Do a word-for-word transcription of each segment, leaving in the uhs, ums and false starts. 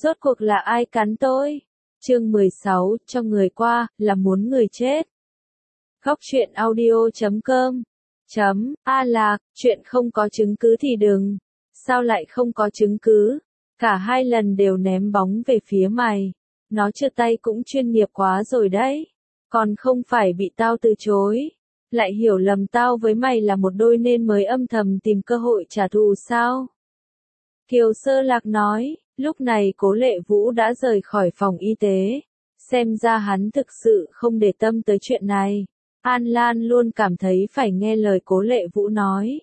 Rốt cuộc là ai cắn tôi? Chương mười sáu, cho người qua, là muốn người chết. Góc truyện audio chấm com chấm A Lạc, chuyện không có chứng cứ thì đừng. Sao lại không có chứng cứ? Cả hai lần đều ném bóng về phía mày. Nó chưa tay cũng chuyên nghiệp quá rồi đấy. Còn không phải bị tao từ chối. Lại hiểu lầm tao với mày là một đôi nên mới âm thầm tìm cơ hội trả thù sao? Kiều Sơ Lạc nói, lúc này Cố Lệ Vũ đã rời khỏi phòng y tế. Xem ra hắn thực sự không để tâm tới chuyện này. An Lan luôn cảm thấy phải nghe lời Cố Lệ Vũ nói.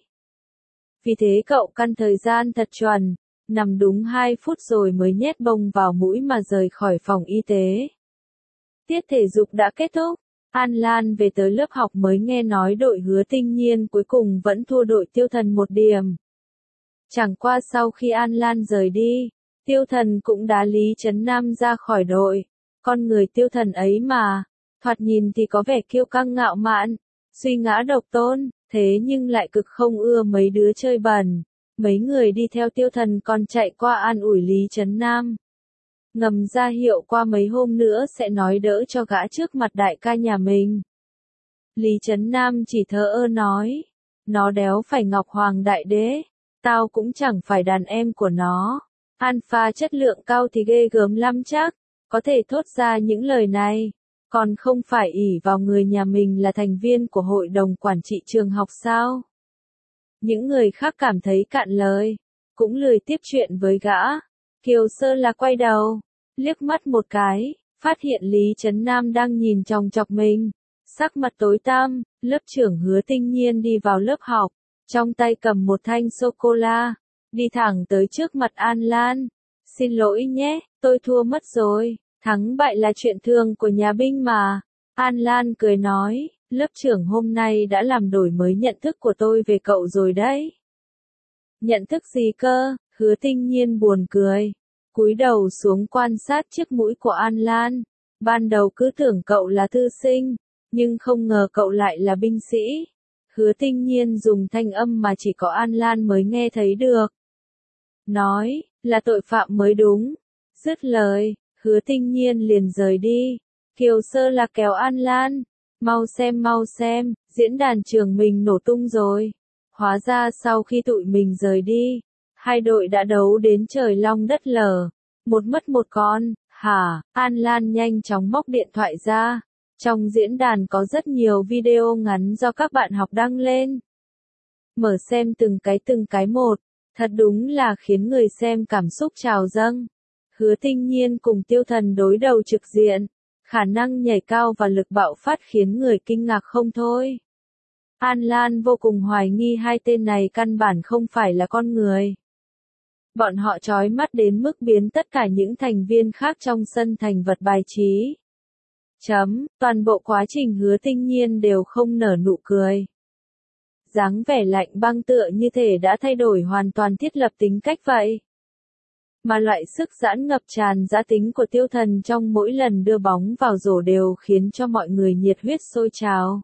Vì thế cậu căn thời gian thật chuẩn, nằm đúng hai phút rồi mới nhét bông vào mũi mà rời khỏi phòng y tế. Tiết thể dục đã kết thúc, An Lan về tới lớp học mới nghe nói đội Hứa Tinh Nhiên cuối cùng vẫn thua đội Tiêu Thần một điểm. Chẳng qua sau khi An Lan rời đi, Tiêu Thần cũng đá Lý Trấn Nam ra khỏi đội. Con người Tiêu Thần ấy mà, thoạt nhìn thì có vẻ kiêu căng ngạo mạn, suy ngã độc tôn, thế nhưng lại cực không ưa mấy đứa chơi bẩn. Mấy người đi theo Tiêu Thần còn chạy qua an ủi Lý Trấn Nam. Ngầm ra hiệu qua mấy hôm nữa sẽ nói đỡ cho gã trước mặt đại ca nhà mình. Lý Trấn Nam chỉ thờ ơ nói, nó đéo phải Ngọc Hoàng Đại Đế, tao cũng chẳng phải đàn em của nó. Alpha chất lượng cao thì ghê gớm lắm chắc, có thể thốt ra những lời này, còn không phải ỷ vào người nhà mình là thành viên của hội đồng quản trị trường học sao? Những người khác cảm thấy cạn lời, cũng lười tiếp chuyện với gã. Kiều Sơ là quay đầu, liếc mắt một cái, phát hiện Lý Trấn Nam đang nhìn chòng chọc mình. Sắc mặt tối tăm, lớp trưởng Hứa Tinh Nhiên đi vào lớp học, trong tay cầm một thanh sô-cô-la, đi thẳng tới trước mặt An Lan. Xin lỗi nhé, tôi thua mất rồi, thắng bại là chuyện thường của nhà binh mà. An Lan cười nói, lớp trưởng hôm nay đã làm đổi mới nhận thức của tôi về cậu rồi đấy. Nhận thức gì cơ? Hứa Tinh Nhiên buồn cười, cúi đầu xuống quan sát chiếc mũi của An Lan. Ban đầu cứ tưởng cậu là thư sinh, nhưng không ngờ cậu lại là binh sĩ. Hứa Tinh Nhiên dùng thanh âm mà chỉ có An Lan mới nghe thấy được. Nói, là tội phạm mới đúng. Dứt lời, Hứa Tinh Nhiên liền rời đi. Kiều Sơ là kéo An Lan. Mau xem mau xem, diễn đàn trường mình nổ tung rồi. Hóa ra sau khi tụi mình rời đi, hai đội đã đấu đến trời long đất lở. Một mất một con, hả? An Lan nhanh chóng móc điện thoại ra. Trong diễn đàn có rất nhiều video ngắn do các bạn học đăng lên. Mở xem từng cái từng cái một, thật đúng là khiến người xem cảm xúc trào dâng. Hứa Tinh Nhiên cùng Tiêu Thần đối đầu trực diện, khả năng nhảy cao và lực bạo phát khiến người kinh ngạc không thôi. An Lan vô cùng hoài nghi hai tên này căn bản không phải là con người. Bọn họ chói mắt đến mức biến tất cả những thành viên khác trong sân thành vật bài trí. Chấm, toàn bộ quá trình Hứa Tinh Nhiên đều không nở nụ cười. Dáng vẻ lạnh băng tựa như thể đã thay đổi hoàn toàn thiết lập tính cách vậy. Mà loại sức giãn ngập tràn dã tính của Tiêu Thần trong mỗi lần đưa bóng vào rổ đều khiến cho mọi người nhiệt huyết sôi trào.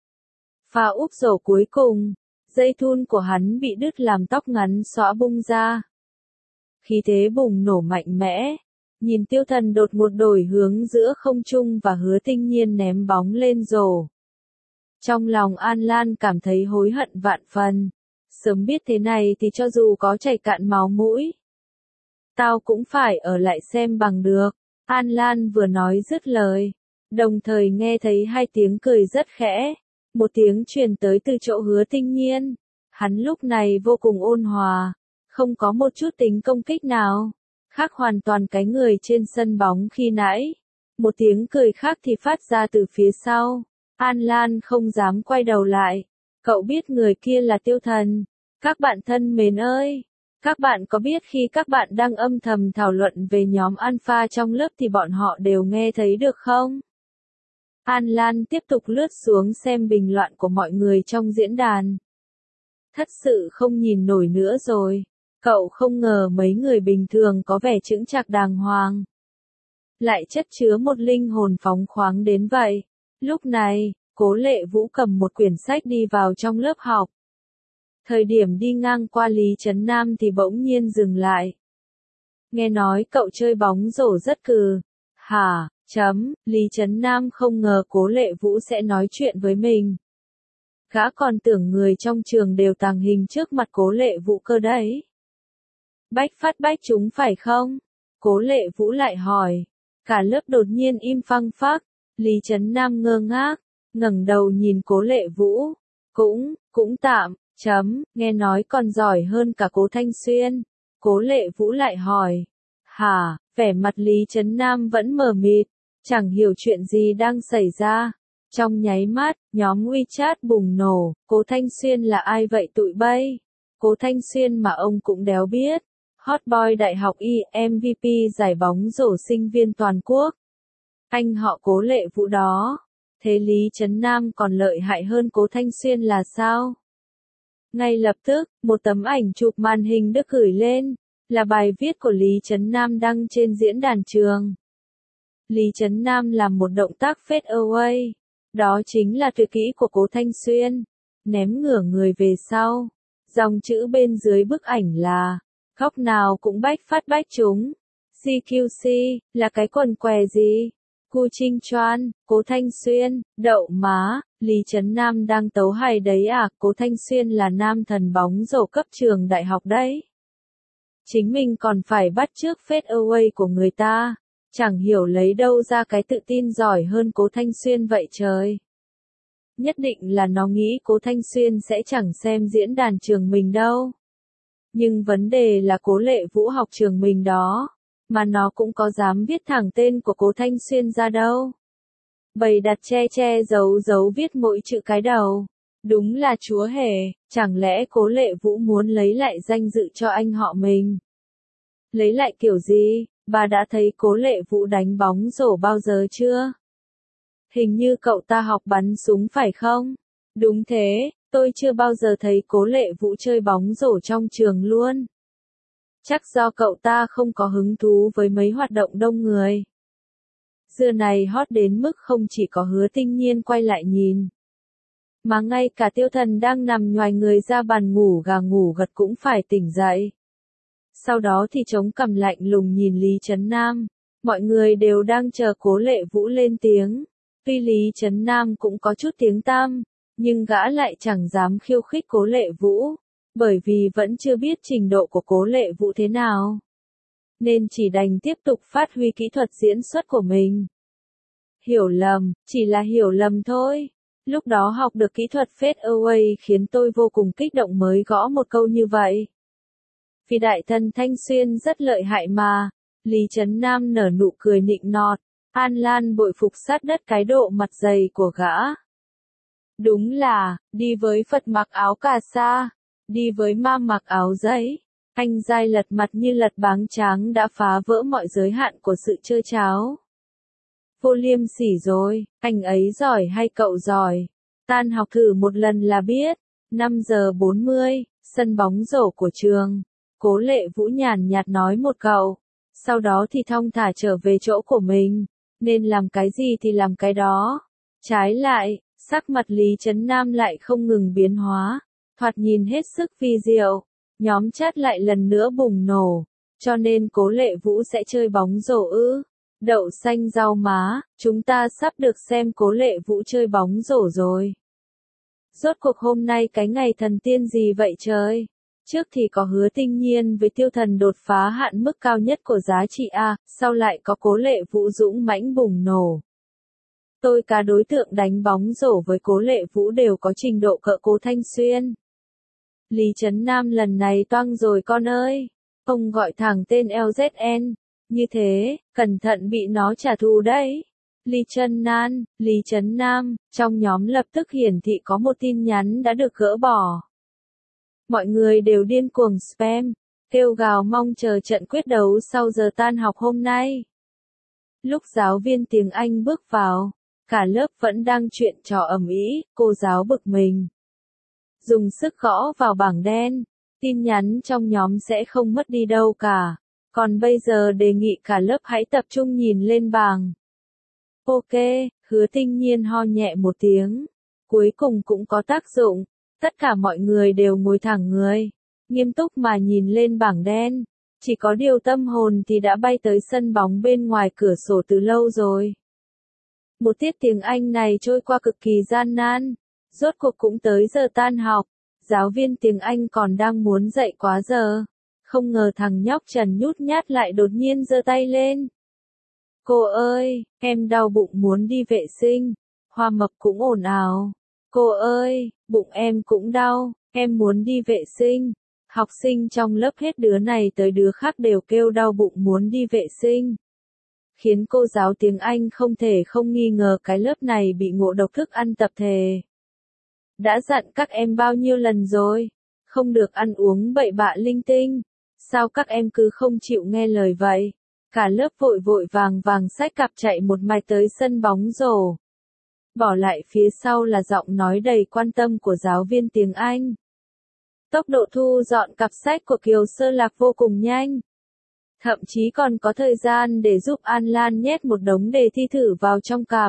Pha úp rổ cuối cùng, dây thun của hắn bị đứt làm tóc ngắn xõa bung ra. Khí thế bùng nổ mạnh mẽ. Nhìn Tiêu Thần đột ngột đổi hướng giữa không trung và Hứa Tinh Nhiên ném bóng lên rổ. Trong lòng An Lan cảm thấy hối hận vạn phần. Sớm biết thế này thì cho dù có chảy cạn máu mũi, tao cũng phải ở lại xem bằng được. An Lan vừa nói dứt lời, đồng thời nghe thấy hai tiếng cười rất khẽ. Một tiếng truyền tới từ chỗ Hứa Tinh Nhiên. Hắn lúc này vô cùng ôn hòa, không có một chút tính công kích nào. Khác hoàn toàn cái người trên sân bóng khi nãy. Một tiếng cười khác thì phát ra từ phía sau. An Lan không dám quay đầu lại. Cậu biết người kia là Tiêu Thần. Các bạn thân mến ơi! Các bạn có biết khi các bạn đang âm thầm thảo luận về nhóm Alpha trong lớp thì bọn họ đều nghe thấy được không? An Lan tiếp tục lướt xuống xem bình luận của mọi người trong diễn đàn. Thật sự không nhìn nổi nữa rồi. Cậu không ngờ mấy người bình thường có vẻ chững chạc đàng hoàng, lại chất chứa một linh hồn phóng khoáng đến vậy. Lúc này, Cố Lệ Vũ cầm một quyển sách đi vào trong lớp học. Thời điểm đi ngang qua Lý Trấn Nam thì bỗng nhiên dừng lại. nghe nói cậu chơi bóng rổ rất cừ. Hả, chấm, Lý Trấn Nam không ngờ Cố Lệ Vũ sẽ nói chuyện với mình. Gã còn tưởng người trong trường đều tàng hình trước mặt Cố Lệ Vũ cơ đấy. Bách phát bách chúng phải không? Cố Lệ Vũ lại hỏi. Cả lớp đột nhiên im phăng phắc. Lý Trấn Nam ngơ ngác, ngẩng đầu nhìn Cố Lệ Vũ. Cũng, cũng tạm, chấm, nghe nói còn giỏi hơn cả Cố Thanh Xuyên. Cố Lệ Vũ lại hỏi. Hả, vẻ mặt Lý Trấn Nam vẫn mờ mịt, chẳng hiểu chuyện gì đang xảy ra. Trong nháy mắt, nhóm WeChat bùng nổ, Cố Thanh Xuyên là ai vậy tụi bay? Cố Thanh Xuyên mà ông cũng đéo biết. Hot boy đại học Y, em vê pê giải bóng rổ sinh viên toàn quốc. Anh họ Cố Lệ Vũ đó. Thế Lý Trấn Nam còn lợi hại hơn Cố Thanh Xuyên là sao? Ngay lập tức, một tấm ảnh chụp màn hình được gửi lên, là bài viết của Lý Trấn Nam đăng trên diễn đàn trường. Lý Trấn Nam làm một động tác fade away, đó chính là tuyệt kỹ của Cố Thanh Xuyên, ném ngửa người về sau. Dòng chữ bên dưới bức ảnh là, góc nào cũng bách phát bách chúng. giê quy xê, là cái quần què gì? Cu Trinh Choan, Cố Thanh Xuyên, đậu má, Lý Trấn Nam đang tấu hài đấy à? Cố Thanh Xuyên là nam thần bóng rổ cấp trường đại học đấy. Chính mình còn phải bắt chước fade away của người ta, chẳng hiểu lấy đâu ra cái tự tin giỏi hơn Cố Thanh Xuyên vậy trời. Nhất định là nó nghĩ Cố Thanh Xuyên sẽ chẳng xem diễn đàn trường mình đâu. Nhưng vấn đề là Cố Lệ Vũ học trường mình đó, mà nó cũng có dám viết thẳng tên của Cố Thanh Xuyên ra đâu. Bày đặt che che giấu giấu viết mỗi chữ cái đầu. Đúng là chúa hề, chẳng lẽ Cố Lệ Vũ muốn lấy lại danh dự cho anh họ mình? Lấy lại kiểu gì? Bà đã thấy Cố Lệ Vũ đánh bóng rổ bao giờ chưa? Hình như cậu ta học bắn súng phải không? Đúng thế, tôi chưa bao giờ thấy Cố Lệ Vũ chơi bóng rổ trong trường luôn. Chắc do cậu ta không có hứng thú với mấy hoạt động đông người. Giờ này hot đến mức không chỉ có Hứa Tinh Nhiên quay lại nhìn, mà ngay cả Tiêu Thần đang nằm nhoài người ra bàn ngủ gà ngủ gật cũng phải tỉnh dậy. Sau đó thì chống cằm lạnh lùng nhìn Lý Trấn Nam. Mọi người đều đang chờ Cố Lệ Vũ lên tiếng. Tuy Lý Trấn Nam cũng có chút tiếng tăm, nhưng gã lại chẳng dám khiêu khích Cố Lệ Vũ, bởi vì vẫn chưa biết trình độ của Cố Lệ Vũ thế nào. Nên chỉ đành tiếp tục phát huy kỹ thuật diễn xuất của mình. Hiểu lầm, chỉ là hiểu lầm thôi. Lúc đó học được kỹ thuật fade away khiến tôi vô cùng kích động mới gõ một câu như vậy. Vì đại thần Thanh Xuyên rất lợi hại mà. Lý Trấn Nam nở nụ cười nịnh nọt. An Lan bội phục sát đất cái độ mặt dày của gã. Đúng là, đi với Phật mặc áo cà sa, đi với ma mặc áo giấy. Anh dai lật mặt như lật báng tráng đã phá vỡ mọi giới hạn của sự chơi cháo. Vô liêm sỉ rồi, anh ấy giỏi hay cậu giỏi? Tan học thử một lần là biết. năm giờ bốn mươi, sân bóng rổ của trường. Cố Lệ Vũ nhàn nhạt nói một câu. Sau đó thì thong thả trở về chỗ của mình. Nên làm cái gì thì làm cái đó. Trái lại, sắc mặt Lý Trấn Nam lại không ngừng biến hóa. Thoạt nhìn hết sức vi diệu. Nhóm chat lại lần nữa bùng nổ. Cho nên Cố Lệ Vũ sẽ chơi bóng rổ ư? Đậu xanh rau má, chúng ta sắp được xem Cố Lệ Vũ chơi bóng rổ rồi. Rốt cuộc hôm nay cái ngày thần tiên gì vậy trời? Trước thì có Hứa Tinh Nhiên với Tiêu Thần đột phá hạn mức cao nhất của giá trị A, sau lại có Cố Lệ Vũ dũng mãnh bùng nổ. Tôi cả đối tượng đánh bóng rổ với Cố Lệ Vũ đều có trình độ cỡ Cố Thanh Xuyên. Lý Trấn Nam lần này toang rồi con ơi. Ông gọi thẳng tên lờ dét en. Như thế, cẩn thận bị nó trả thù đấy. Lý Trấn Nam, Lý Trấn Nam, trong nhóm lập tức hiển thị có một tin nhắn đã được gỡ bỏ. Mọi người đều điên cuồng spam, kêu gào mong chờ trận quyết đấu sau giờ tan học hôm nay. Lúc giáo viên tiếng Anh bước vào, cả lớp vẫn đang chuyện trò ầm ĩ, cô giáo bực mình. Dùng sức gõ vào bảng đen, tin nhắn trong nhóm sẽ không mất đi đâu cả. Còn bây giờ đề nghị cả lớp hãy tập trung nhìn lên bảng. Ok, Hứa Tinh Nhiên ho nhẹ một tiếng. Cuối cùng cũng có tác dụng. Tất cả mọi người đều ngồi thẳng người, nghiêm túc mà nhìn lên bảng đen. Chỉ có điều tâm hồn thì đã bay tới sân bóng bên ngoài cửa sổ từ lâu rồi. Một tiết tiếng Anh này trôi qua cực kỳ gian nan. Rốt cuộc cũng tới giờ tan học. Giáo viên tiếng Anh còn đang muốn dạy quá giờ. Không ngờ thằng nhóc Trần nhút nhát lại đột nhiên giơ tay lên. Cô ơi, em đau bụng muốn đi vệ sinh. Hoa Mập cũng ồn ào. Cô ơi, bụng em cũng đau, em muốn đi vệ sinh. Học sinh trong lớp hết đứa này tới đứa khác đều kêu đau bụng muốn đi vệ sinh. Khiến cô giáo tiếng Anh không thể không nghi ngờ cái lớp này bị ngộ độc thức ăn tập thể. Đã dặn các em bao nhiêu lần rồi, không được ăn uống bậy bạ linh tinh. Sao các em cứ không chịu nghe lời vậy? Cả lớp vội vội vàng vàng xách cặp chạy một mạch tới sân bóng rổ. Bỏ lại phía sau là giọng nói đầy quan tâm của giáo viên tiếng Anh. Tốc độ thu dọn cặp sách của Kiều Sơ Lạc vô cùng nhanh. Thậm chí còn có thời gian để giúp An Lan nhét một đống đề thi thử vào trong cặp.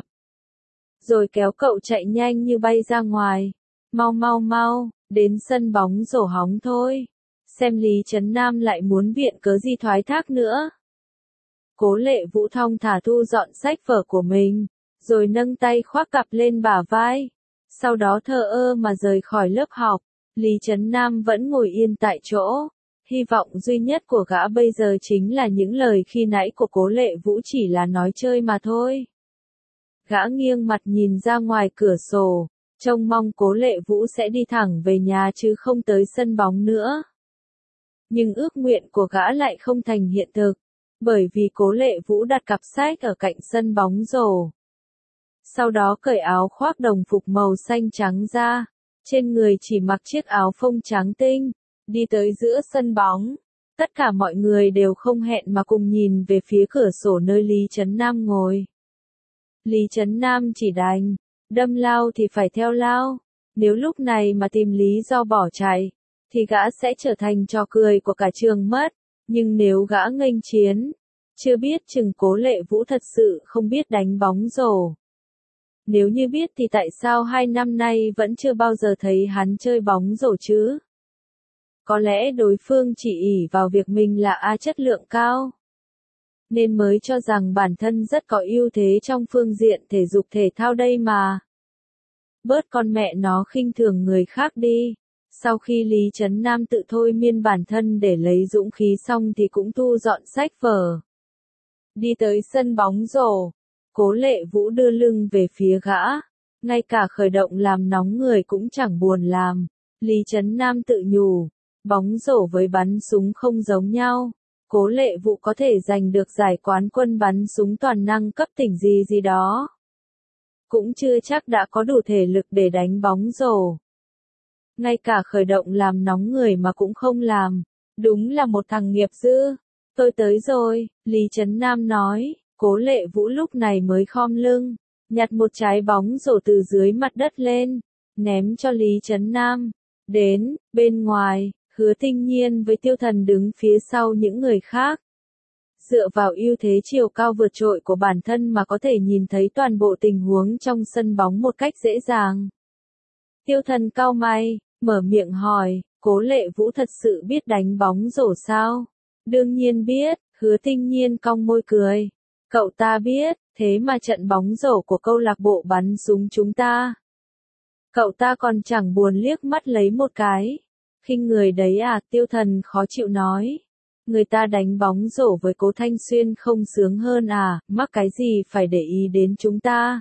Rồi kéo cậu chạy nhanh như bay ra ngoài. Mau mau mau, đến sân bóng rổ hóng thôi. Xem Lý Trấn Nam lại muốn viện cớ gì thoái thác nữa. Cố Lệ Vũ thong thả thu dọn sách vở của mình, rồi nâng tay khoác cặp lên bả vai. Sau đó thờ ơ mà rời khỏi lớp học. Lý Trấn Nam vẫn ngồi yên tại chỗ. Hy vọng duy nhất của gã bây giờ chính là những lời khi nãy của Cố Lệ Vũ chỉ là nói chơi mà thôi. Gã nghiêng mặt nhìn ra ngoài cửa sổ, trông mong Cố Lệ Vũ sẽ đi thẳng về nhà chứ không tới sân bóng nữa. Nhưng ước nguyện của gã lại không thành hiện thực, bởi vì Cố Lệ Vũ đặt cặp sách ở cạnh sân bóng rổ. Sau đó cởi áo khoác đồng phục màu xanh trắng ra, trên người chỉ mặc chiếc áo phông trắng tinh, đi tới giữa sân bóng. Tất cả mọi người đều không hẹn mà cùng nhìn về phía cửa sổ nơi Lý Trấn Nam ngồi. Lý Trấn Nam chỉ đành, đâm lao thì phải theo lao. Nếu lúc này mà tìm lý do bỏ chạy, thì gã sẽ trở thành trò cười của cả trường mất. Nhưng nếu gã nghênh chiến, chưa biết chừng Cố Lệ Vũ thật sự không biết đánh bóng rổ. Nếu như biết thì tại sao hai năm nay vẫn chưa bao giờ thấy hắn chơi bóng rổ chứ? Có lẽ đối phương chỉ ỷ vào việc mình là A chất lượng cao, nên mới cho rằng bản thân rất có ưu thế trong phương diện thể dục thể thao đây mà. Bớt con mẹ nó khinh thường người khác đi. Sau khi Lý Trấn Nam tự thôi miên bản thân để lấy dũng khí xong thì cũng thu dọn sách vở. Đi tới sân bóng rổ, Cố Lệ Vũ đưa lưng về phía gã, ngay cả khởi động làm nóng người cũng chẳng buồn làm. Lý Trấn Nam tự nhủ, bóng rổ với bắn súng không giống nhau. Cố Lệ Vũ có thể giành được giải quán quân bắn súng toàn năng cấp tỉnh gì gì đó, cũng chưa chắc đã có đủ thể lực để đánh bóng rổ. Ngay cả khởi động làm nóng người mà cũng không làm, đúng là một thằng nghiệp dư. Tôi tới rồi, Lý Trấn Nam nói. Cố Lệ Vũ lúc này mới khom lưng, nhặt một trái bóng rổ từ dưới mặt đất lên, ném cho Lý Trấn Nam. Đến, bên ngoài, Hứa Tinh Nhiên với Tiêu Thần đứng phía sau những người khác. Dựa vào ưu thế chiều cao vượt trội của bản thân mà có thể nhìn thấy toàn bộ tình huống trong sân bóng một cách dễ dàng. Tiêu Thần cau mày, mở miệng hỏi, Cố Lệ Vũ thật sự biết đánh bóng rổ sao? Đương nhiên biết, Hứa Tinh Nhiên cong môi cười. Cậu ta biết, thế mà trận bóng rổ của câu lạc bộ bắn súng chúng ta, cậu ta còn chẳng buồn liếc mắt lấy một cái. Khinh người đấy à? Tiêu Thần khó chịu nói. Người ta đánh bóng rổ với Cố Thanh Xuyên không sướng hơn à, mắc cái gì phải để ý đến chúng ta?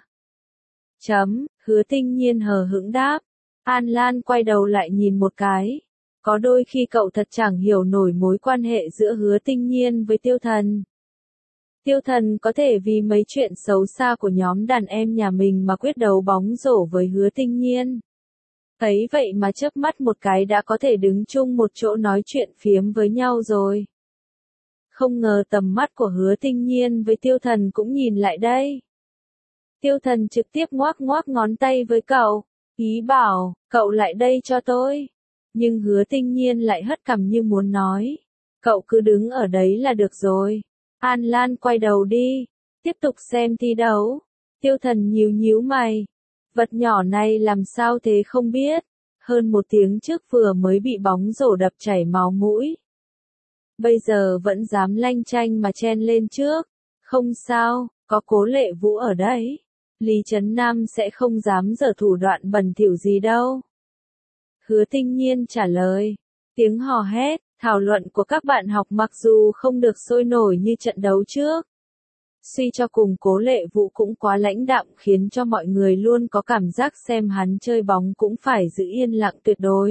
Chấm, Hứa Tinh Nhiên hờ hững đáp. An Lan quay đầu lại nhìn một cái. Có đôi khi cậu thật chẳng hiểu nổi mối quan hệ giữa Hứa Tinh Nhiên với Tiêu Thần. Tiêu Thần có thể vì mấy chuyện xấu xa của nhóm đàn em nhà mình mà quyết đấu bóng rổ với Hứa Tinh Nhiên. Thấy vậy mà chớp mắt một cái đã có thể đứng chung một chỗ nói chuyện phiếm với nhau rồi. Không ngờ tầm mắt của Hứa Tinh Nhiên với Tiêu Thần cũng nhìn lại đây. Tiêu Thần trực tiếp ngoác ngoác ngón tay với cậu, ý bảo, cậu lại đây cho tôi. Nhưng Hứa Tinh Nhiên lại hất cằm như muốn nói, cậu cứ đứng ở đấy là được rồi. An Lan quay đầu đi, tiếp tục xem thi đấu. Tiêu Thần nhíu nhíu mày. Vật nhỏ này làm sao thế không biết. Hơn một tiếng trước vừa mới bị bóng rổ đập chảy máu mũi. bây giờ vẫn dám lanh chanh mà chen lên trước. Không sao, có Cố Lệ Vũ ở đấy. Lý Trấn Nam sẽ không dám giở thủ đoạn bẩn thỉu gì đâu. Hứa Tinh Nhiên trả lời. Tiếng hò hét, thảo luận của các bạn học mặc dù không được sôi nổi như trận đấu trước. Suy cho cùng Cố Lệ Vũ cũng quá lãnh đạm khiến cho mọi người luôn có cảm giác xem hắn chơi bóng cũng phải giữ yên lặng tuyệt đối.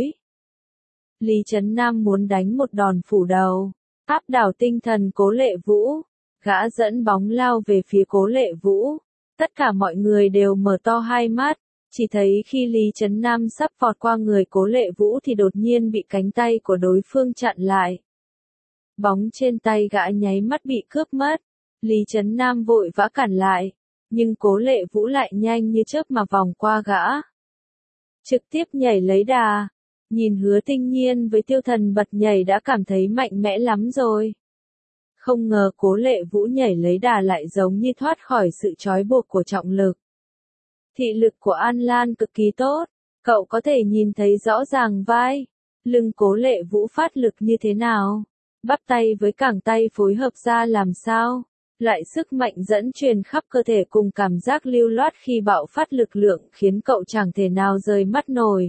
Lý Trấn Nam muốn đánh một đòn phủ đầu, áp đảo tinh thần Cố Lệ Vũ. Gã dẫn bóng lao về phía Cố Lệ Vũ. Tất cả mọi người đều mở to hai mắt, chỉ thấy khi Lý Trấn Nam sắp vọt qua người Cố Lệ Vũ thì đột nhiên bị cánh tay của đối phương chặn lại. Bóng trên tay gã nháy mắt bị cướp mất. Lý Trấn Nam vội vã cản lại, nhưng Cố Lệ Vũ lại nhanh như chớp mà vòng qua gã. Trực tiếp nhảy lấy đà. Nhìn Hứa Tinh Nhiên với Tiêu Thần bật nhảy đã cảm thấy mạnh mẽ lắm rồi. Không ngờ Cố Lệ Vũ nhảy lấy đà lại giống như thoát khỏi sự trói buộc của trọng lực. Thị lực của An Lan cực kỳ tốt, cậu có thể nhìn thấy rõ ràng vai, lưng Cố Lệ Vũ phát lực như thế nào, bắp tay với cẳng tay phối hợp ra làm sao, lại sức mạnh dẫn truyền khắp cơ thể cùng cảm giác lưu loát khi bạo phát lực lượng khiến cậu chẳng thể nào rời mắt nổi.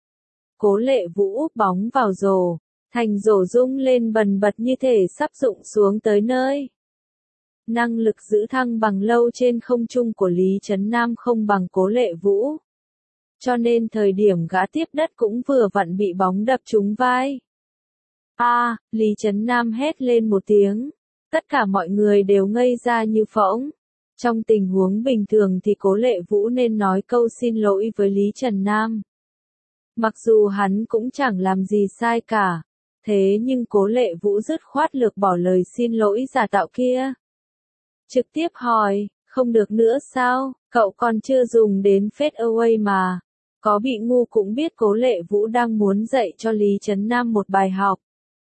Cố Lệ Vũ úp bóng vào rổ, thành rổ rung lên bần bật như thể sắp rụng xuống tới nơi. Năng lực giữ thăng bằng lâu trên không trung của Lý Trấn Nam không bằng Cố Lệ Vũ. Cho nên thời điểm gã tiếp đất cũng vừa vặn bị bóng đập trúng vai. A, à, Lý Trấn Nam hét lên một tiếng. Tất cả mọi người đều ngây ra như phỗng. Trong tình huống bình thường thì Cố Lệ Vũ nên nói câu xin lỗi với Lý Trấn Nam. Mặc dù hắn cũng chẳng làm gì sai cả. Thế nhưng Cố Lệ Vũ dứt khoát lược bỏ lời xin lỗi giả tạo kia. Trực tiếp hỏi, không được nữa sao, cậu còn chưa dùng đến fade away mà. Có bị ngu cũng biết Cố Lệ Vũ đang muốn dạy cho Lý Trấn Nam một bài học.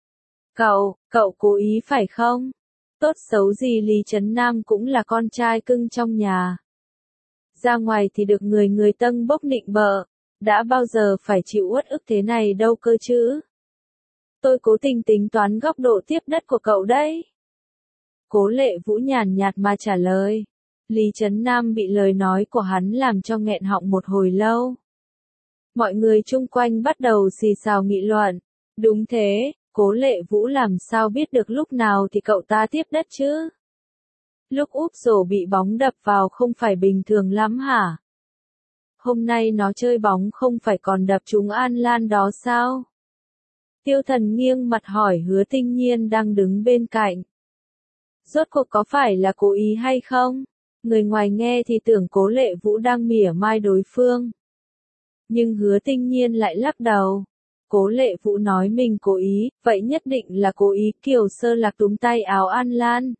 Cậu, cậu cố ý phải không? Tốt xấu gì Lý Trấn Nam cũng là con trai cưng trong nhà. Ra ngoài thì được người người tâng bốc nịnh bợ, đã bao giờ phải chịu uất ức thế này đâu cơ chứ. Tôi cố tình tính toán góc độ tiếp đất của cậu đấy. Cố Lệ Vũ nhàn nhạt mà trả lời. Lý Trấn Nam bị lời nói của hắn làm cho nghẹn họng một hồi lâu. Mọi người chung quanh bắt đầu xì xào nghị luận. Đúng thế, Cố Lệ Vũ làm sao biết được lúc nào thì cậu ta tiếp đất chứ? Lúc úp rổ bị bóng đập vào không phải bình thường lắm hả? Hôm nay nó chơi bóng không phải còn đập trúng An Lan đó sao? Tiêu Thần nghiêng mặt hỏi Hứa Tinh Nhiên đang đứng bên cạnh. Rốt cuộc có phải là cố ý hay không? Người ngoài nghe thì tưởng Cố Lệ Vũ đang mỉa mai đối phương. Nhưng Hứa Tinh Nhiên lại lắc đầu. Cố Lệ Vũ nói mình cố ý, vậy nhất định là cố ý. Kiều Sơ Lạc túm tay áo An Lan.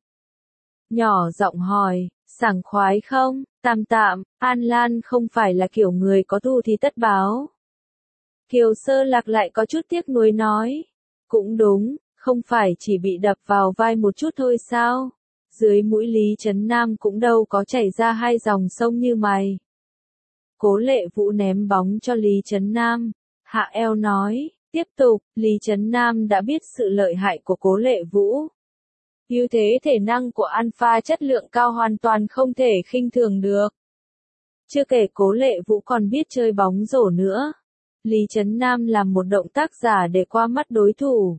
Nhỏ giọng hỏi, sảng khoái không? Tạm tạm, An Lan không phải là kiểu người có thù thì tất báo. Kiều Sơ Lạc lại có chút tiếc nuối nói. Cũng đúng, không phải chỉ bị đập vào vai một chút thôi sao? Dưới mũi Lý Trấn Nam cũng đâu có chảy ra hai dòng sông như mày. Cố Lệ Vũ ném bóng cho Lý Trấn Nam. Hạ eo nói, tiếp tục, Lý Trấn Nam đã biết sự lợi hại của Cố Lệ Vũ. Ưu thế thể năng của Alpha chất lượng cao hoàn toàn không thể khinh thường được. Chưa kể Cố Lệ Vũ còn biết chơi bóng rổ nữa. Lý Trấn Nam làm một động tác giả để qua mắt đối thủ.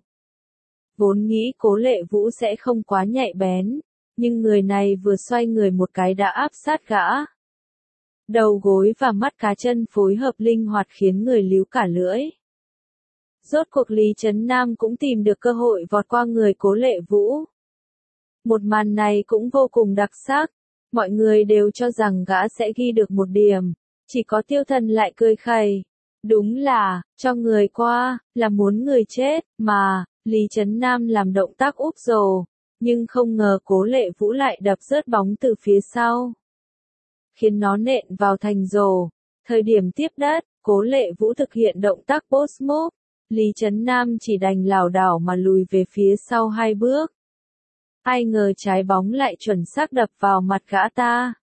Vốn nghĩ Cố Lệ Vũ sẽ không quá nhạy bén, nhưng người này vừa xoay người một cái đã áp sát gã. Đầu gối và mắt cá chân phối hợp linh hoạt khiến người líu cả lưỡi. Rốt cuộc Lý Trấn Nam cũng tìm được cơ hội vọt qua người Cố Lệ Vũ. Một màn này cũng vô cùng đặc sắc, mọi người đều cho rằng gã sẽ ghi được một điểm, chỉ có Tiêu Thần lại cười khẩy. Đúng là, cho người qua, là muốn người chết, mà, Lý Trấn Nam làm động tác úp rổ, nhưng không ngờ Cố Lệ Vũ lại đập rớt bóng từ phía sau. Khiến nó nện vào thành rổ. Thời điểm tiếp đất, Cố Lệ Vũ thực hiện động tác post move, Lý Trấn Nam chỉ đành lảo đảo mà lùi về phía sau hai bước. Ai ngờ trái bóng lại chuẩn xác đập vào mặt gã ta.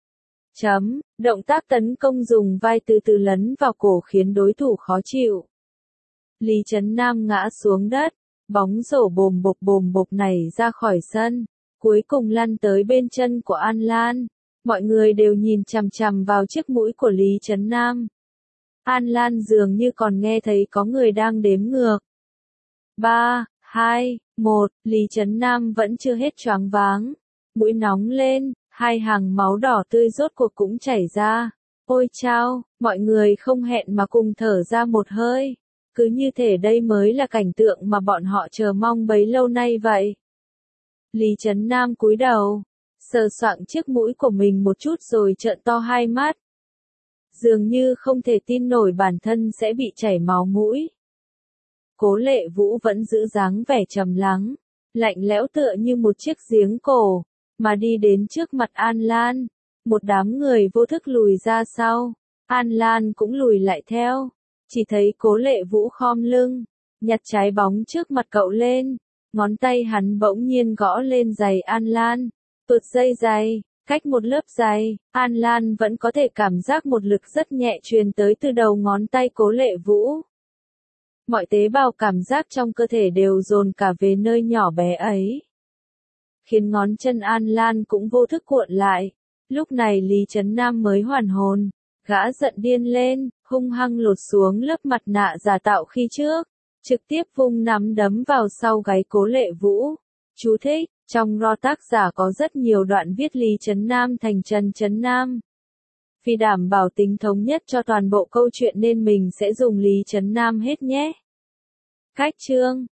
Chấm, động tác tấn công dùng vai từ từ lấn vào cổ khiến đối thủ khó chịu. Lý Trấn Nam ngã xuống đất, Bóng rổ bồm bộp bồm bộp nảy ra khỏi sân, cuối cùng lăn tới bên chân của An Lan. Mọi người đều nhìn chằm chằm vào chiếc mũi của Lý Trấn Nam. An Lan dường như còn nghe thấy có người đang đếm ngược. ba, hai, một, Lý Trấn Nam vẫn chưa hết choáng váng. Mũi nóng lên, hai hàng máu đỏ tươi rốt cuộc cũng chảy ra. Ôi chao, mọi người không hẹn mà cùng thở ra một hơi. Cứ như thể đây mới là cảnh tượng mà bọn họ chờ mong bấy lâu nay vậy. Lý Trấn Nam cúi đầu, sờ soạng chiếc mũi của mình một chút rồi trợn to hai mắt. Dường như không thể tin nổi bản thân sẽ bị chảy máu mũi. Cố Lệ Vũ vẫn giữ dáng vẻ trầm lắng, lạnh lẽo tựa như một chiếc giếng cổ, mà đi đến trước mặt An Lan. Một đám người vô thức lùi ra sau, An Lan cũng lùi lại theo. Chỉ thấy Cố Lệ Vũ khom lưng, nhặt trái bóng trước mặt cậu lên, ngón tay hắn bỗng nhiên gõ lên giày An Lan, tuột dây giày, cách một lớp giày, An Lan vẫn có thể cảm giác một lực rất nhẹ truyền tới từ đầu ngón tay Cố Lệ Vũ. Mọi tế bào cảm giác trong cơ thể đều dồn cả về nơi nhỏ bé ấy, khiến ngón chân An Lan cũng vô thức cuộn lại. Lúc này Lý Trấn Nam mới hoàn hồn, gã giận điên lên, hung hăng lột xuống lớp mặt nạ giả tạo khi trước, trực tiếp vung nắm đấm vào sau gáy Cố Lệ Vũ. Chú thích, trong ro tác giả có rất nhiều đoạn viết Lý Trấn Nam thành Trần Trấn Nam. Vì đảm bảo tính thống nhất cho toàn bộ câu chuyện nên mình sẽ dùng Lý Trấn Nam hết nhé. Cách chương